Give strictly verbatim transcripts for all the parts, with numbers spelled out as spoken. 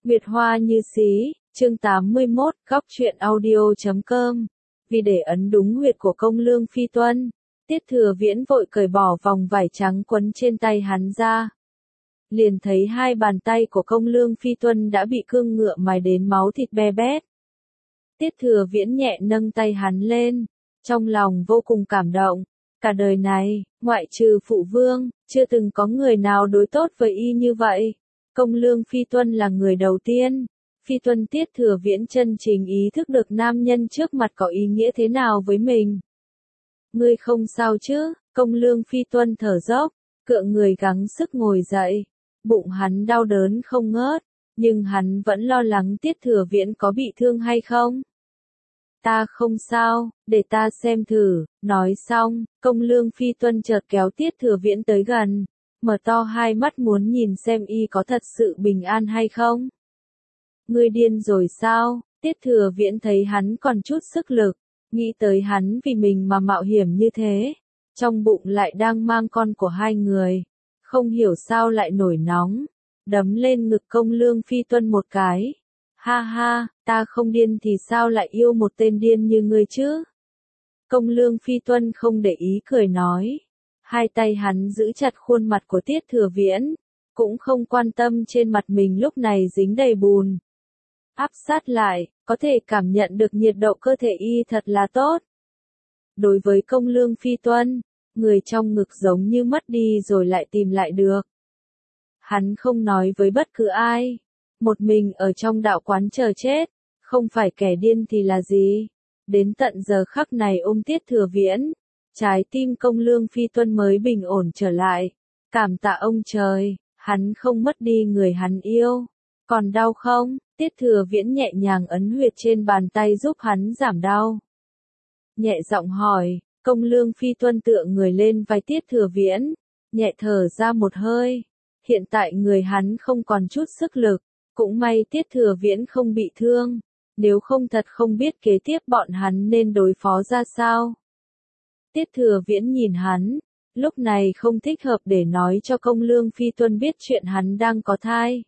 Nguyệt Hoa như xí, chương tám mươi mốt, góc truyện audio chấm com. Vì để ấn đúng huyệt của công lương phi tuân, Tiết Thừa Viễn vội cởi bỏ vòng vải trắng quấn trên tay hắn ra. Liền thấy hai bàn tay của công lương phi tuân đã bị cương ngựa mài đến máu thịt be bét. Tiết Thừa Viễn nhẹ nâng tay hắn lên, trong lòng vô cùng cảm động. Cả đời này, ngoại trừ phụ vương, chưa từng có người nào đối tốt với y như vậy. Công lương phi tuân là người đầu tiên. Phi tuân Tiết Thừa Viễn chân chính ý thức được nam nhân trước mặt có ý nghĩa thế nào với mình. Ngươi không sao chứ? Công lương phi tuân thở dốc, cựa người gắng sức ngồi dậy. Bụng hắn đau đớn không ngớt, nhưng hắn vẫn lo lắng Tiết Thừa Viễn có bị thương hay không. Ta không sao, để ta xem thử. Nói xong, công lương phi tuân chợt kéo Tiết Thừa Viễn tới gần, mở to hai mắt muốn nhìn xem y có thật sự bình an hay không. Ngươi điên rồi sao? Tiết Thừa Viễn thấy hắn còn chút sức lực, nghĩ tới hắn vì mình mà mạo hiểm như thế, trong bụng lại đang mang con của hai người, không hiểu sao lại nổi nóng, đấm lên ngực công lương phi tuân một cái. Ha ha, ta không điên thì sao lại yêu một tên điên như ngươi chứ? Công lương phi tuân không để ý cười nói. Hai tay hắn giữ chặt khuôn mặt của Tiết Thừa Viễn, cũng không quan tâm trên mặt mình lúc này dính đầy bùn. Áp sát lại, có thể cảm nhận được nhiệt độ cơ thể y thật là tốt. Đối với công lương phi tuân, người trong ngực giống như mất đi rồi lại tìm lại được. Hắn không nói với bất cứ ai, một mình ở trong đạo quán chờ chết, không phải kẻ điên thì là gì. Đến tận giờ khắc này ôm Tiết Thừa Viễn, trái tim công lương phi tuân mới bình ổn trở lại. Cảm tạ ông trời, hắn không mất đi người hắn yêu. Còn đau không? Tiết Thừa Viễn nhẹ nhàng ấn huyệt trên bàn tay giúp hắn giảm đau. Nhẹ giọng hỏi, công lương phi tuân tựa người lên vai Tiết Thừa Viễn, nhẹ thở ra một hơi. Hiện tại người hắn không còn chút sức lực, cũng may Tiết Thừa Viễn không bị thương, nếu không thật không biết kế tiếp bọn hắn nên đối phó ra sao. Tiết Thừa Viễn nhìn hắn, lúc này không thích hợp để nói cho công lương phi tuân biết chuyện hắn đang có thai.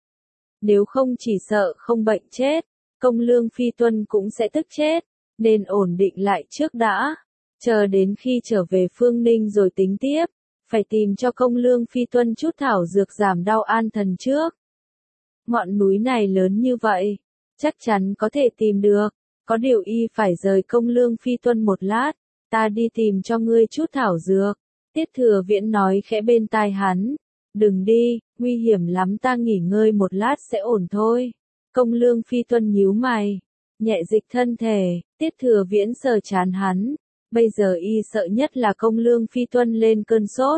Nếu không chỉ sợ không bệnh chết, công lương phi tuân cũng sẽ tức chết, nên ổn định lại trước đã, chờ đến khi trở về Phương Ninh rồi tính tiếp, phải tìm cho công lương phi tuân chút thảo dược giảm đau an thần trước. Ngọn núi này lớn như vậy, chắc chắn có thể tìm được, có điều y phải rời công lương phi tuân một lát, ta đi tìm cho ngươi chút thảo dược. Tiết Thừa Viễn nói khẽ bên tai hắn. Đừng đi, nguy hiểm lắm, ta nghỉ ngơi một lát sẽ ổn thôi. Công lương phi tuân nhíu mày, nhẹ dịch thân thể. Tiết Thừa Viễn sờ trán hắn, bây giờ y sợ nhất là công lương phi tuân lên cơn sốt.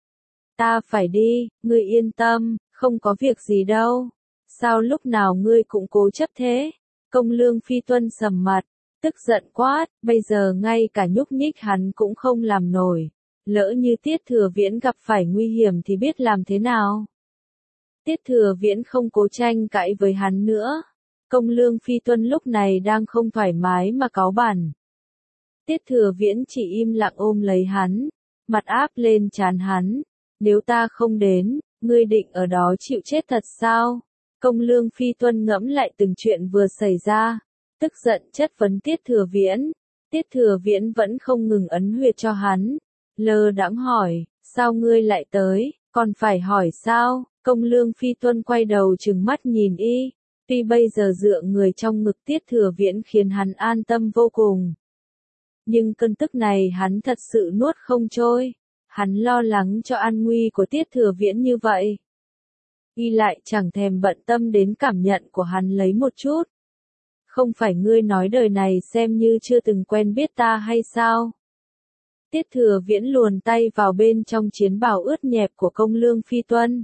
Ta phải đi, ngươi yên tâm, không có việc gì đâu. Sao lúc nào ngươi cũng cố chấp thế? Công lương phi tuân sầm mặt, tức giận quát, bây giờ ngay cả nhúc nhích hắn cũng không làm nổi. Lỡ như Tiết Thừa Viễn gặp phải nguy hiểm thì biết làm thế nào? Tiết Thừa Viễn không cố tranh cãi với hắn nữa. Công lương phi tuân lúc này đang không thoải mái mà cáu bẳn. Tiết Thừa Viễn chỉ im lặng ôm lấy hắn, mặt áp lên trán hắn. Nếu ta không đến, ngươi định ở đó chịu chết thật sao? Công lương phi tuân ngẫm lại từng chuyện vừa xảy ra, tức giận chất vấn Tiết Thừa Viễn. Tiết Thừa Viễn vẫn không ngừng ấn huyệt cho hắn. Lơ đãng hỏi, sao ngươi lại tới, còn phải hỏi sao? Công lương phi tuân quay đầu trừng mắt nhìn y, tuy bây giờ dựa người trong ngực Tiết Thừa Viễn khiến hắn an tâm vô cùng. Nhưng cơn tức này hắn thật sự nuốt không trôi, hắn lo lắng cho an nguy của Tiết Thừa Viễn như vậy. Y lại chẳng thèm bận tâm đến cảm nhận của hắn lấy một chút. Không phải ngươi nói đời này xem như chưa từng quen biết ta hay sao? Tiết Thừa Viễn luồn tay vào bên trong chiến bào ướt nhẹp của công lương phi tuân.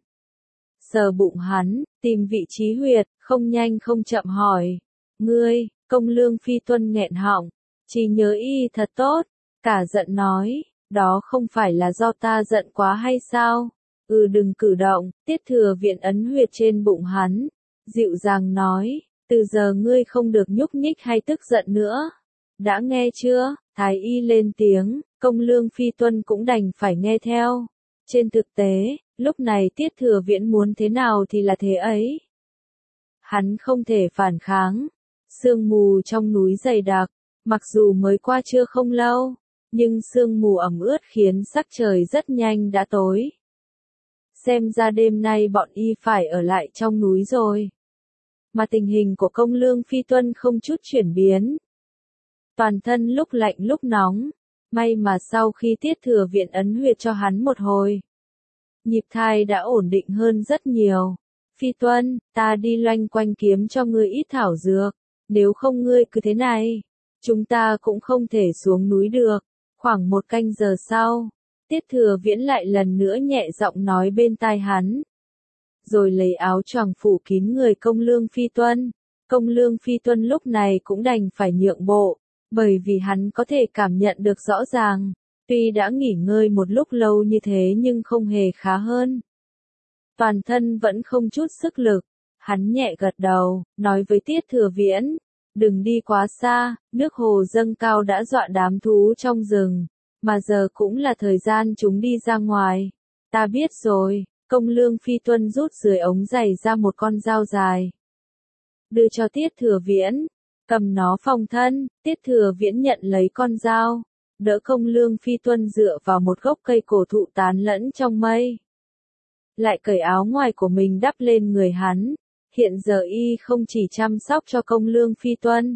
Sờ bụng hắn, tìm vị trí huyệt, không nhanh không chậm hỏi. Ngươi, công lương phi tuân nghẹn họng, chỉ nhớ y thật tốt, cả giận nói, đó không phải là do ta giận quá hay sao? Ừ đừng cử động. Tiết Thừa Viễn ấn huyệt trên bụng hắn, dịu dàng nói, từ giờ ngươi không được nhúc nhích hay tức giận nữa. Đã nghe chưa? Thái y lên tiếng, công lương phi tuân cũng đành phải nghe theo. Trên thực tế, lúc này Tiết Thừa Viễn muốn thế nào thì là thế ấy. Hắn không thể phản kháng. Sương mù trong núi dày đặc, mặc dù mới qua trưa không lâu, nhưng sương mù ẩm ướt khiến sắc trời rất nhanh đã tối. Xem ra đêm nay bọn y phải ở lại trong núi rồi. Mà tình hình của Công Lương Phi Tuân không chút chuyển biến. Toàn thân lúc lạnh lúc nóng, may mà sau khi Tiết Thừa Viễn ấn huyệt cho hắn một hồi, nhịp thai đã ổn định hơn rất nhiều. Phi Tuân, ta đi loanh quanh kiếm cho ngươi ít thảo dược, nếu không ngươi cứ thế này, chúng ta cũng không thể xuống núi được. Khoảng một canh giờ sau, Tiết Thừa Viễn lại lần nữa nhẹ giọng nói bên tai hắn, rồi lấy áo choàng phủ kín người Công Lương Phi Tuân. Công Lương Phi Tuân lúc này cũng đành phải nhượng bộ, bởi vì hắn có thể cảm nhận được rõ ràng, tuy đã nghỉ ngơi một lúc lâu như thế nhưng không hề khá hơn. Toàn thân vẫn không chút sức lực, hắn nhẹ gật đầu, nói với Tiết Thừa Viễn, đừng đi quá xa, nước hồ dâng cao đã dọa đám thú trong rừng, mà giờ cũng là thời gian chúng đi ra ngoài. Ta biết rồi. Công Lương Phi Tuân rút dưới ống giày ra một con dao dài, đưa cho Tiết Thừa Viễn, cầm nó phòng thân. Tiết Thừa Viễn nhận lấy con dao, đỡ Công Lương Phi Tuân dựa vào một gốc cây cổ thụ tán lẫn trong mây, lại cởi áo ngoài của mình đắp lên người hắn. Hiện giờ y không chỉ chăm sóc cho Công Lương Phi Tuân,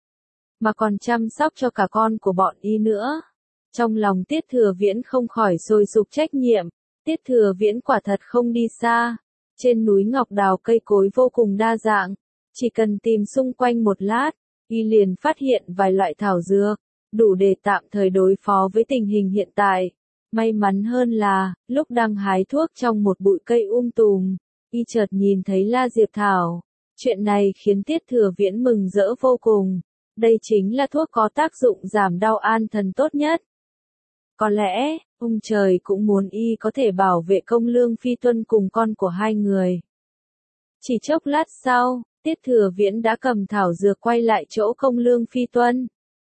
mà còn chăm sóc cho cả con của bọn y nữa. Trong lòng Tiết Thừa Viễn không khỏi sôi sục trách nhiệm. Tiết Thừa Viễn quả thật không đi xa. Trên núi Ngọc Đào cây cối vô cùng đa dạng, chỉ cần tìm xung quanh một lát, y liền phát hiện vài loại thảo dược, đủ để tạm thời đối phó với tình hình hiện tại. May mắn hơn là, lúc đang hái thuốc trong một bụi cây um tùm, y chợt nhìn thấy La Diệp Thảo. Chuyện này khiến Tiết Thừa Viễn mừng rỡ vô cùng. Đây chính là thuốc có tác dụng giảm đau an thần tốt nhất. Có lẽ, ông trời cũng muốn y có thể bảo vệ Công Lương Phi Tuân cùng con của hai người. Chỉ chốc lát sau, Tiết Thừa Viễn đã cầm thảo dược quay lại chỗ Công Lương Phi Tuân.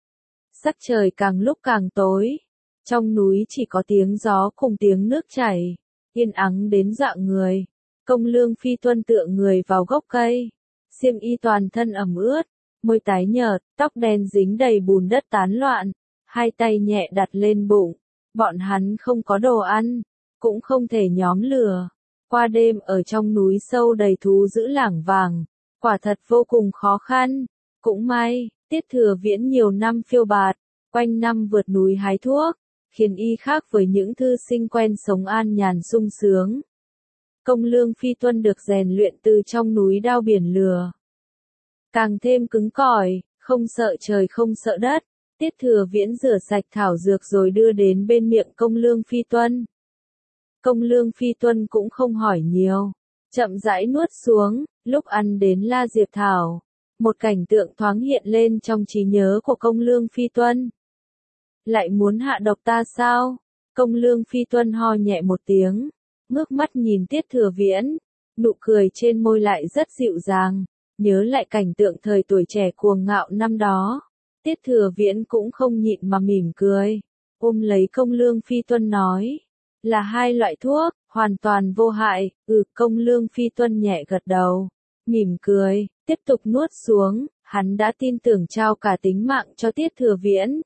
Sắc trời càng lúc càng tối, trong núi chỉ có tiếng gió cùng tiếng nước chảy, yên ắng đến dọa người. Công Lương Phi Tuân tựa người vào gốc cây, xiêm y toàn thân ẩm ướt, môi tái nhợt, tóc đen dính đầy bùn đất tán loạn, hai tay nhẹ đặt lên bụng. Bọn hắn không có đồ ăn, cũng không thể nhóm lửa. Qua đêm ở trong núi sâu đầy thú dữ lảng vàng, quả thật vô cùng khó khăn. Cũng may, Tiết Thừa Viễn nhiều năm phiêu bạt, quanh năm vượt núi hái thuốc, khiến y khác với những thư sinh quen sống an nhàn sung sướng. Công Lương Phi Tuân được rèn luyện từ trong núi đao biển lửa, càng thêm cứng cỏi, không sợ trời không sợ đất. Tiết Thừa Viễn rửa sạch thảo dược rồi đưa đến bên miệng Công Lương Phi Tuân. Công Lương Phi Tuân cũng không hỏi nhiều, chậm rãi nuốt xuống. Lúc ăn đến La Diệp Thảo, một cảnh tượng thoáng hiện lên trong trí nhớ của Công Lương Phi Tuân. Lại muốn hạ độc ta sao? Công Lương Phi Tuân ho nhẹ một tiếng, ngước mắt nhìn Tiết Thừa Viễn, nụ cười trên môi lại rất dịu dàng, nhớ lại cảnh tượng thời tuổi trẻ cuồng ngạo năm đó. Tiết Thừa Viễn cũng không nhịn mà mỉm cười, ôm lấy Công Lương Phi Tuân nói, là hai loại thuốc, hoàn toàn vô hại. Ừ, Công Lương Phi Tuân nhẹ gật đầu, mỉm cười, tiếp tục nuốt xuống. Hắn đã tin tưởng trao cả tính mạng cho Tiết Thừa Viễn,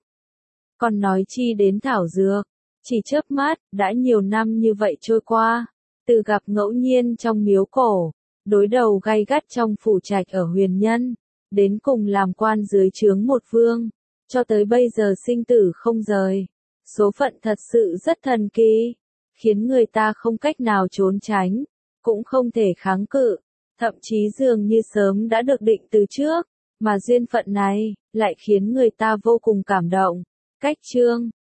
còn nói chi đến thảo dược. Chỉ chớp mắt, đã nhiều năm như vậy trôi qua, từ gặp ngẫu nhiên trong miếu cổ, đối đầu gay gắt trong phủ trạch ở Huyền Nhân, đến cùng làm quan dưới trướng một vương, cho tới bây giờ sinh tử không rời. Số phận thật sự rất thần kỳ, khiến người ta không cách nào trốn tránh, cũng không thể kháng cự, thậm chí dường như sớm đã được định từ trước, mà duyên phận này lại khiến người ta vô cùng cảm động. Cách chương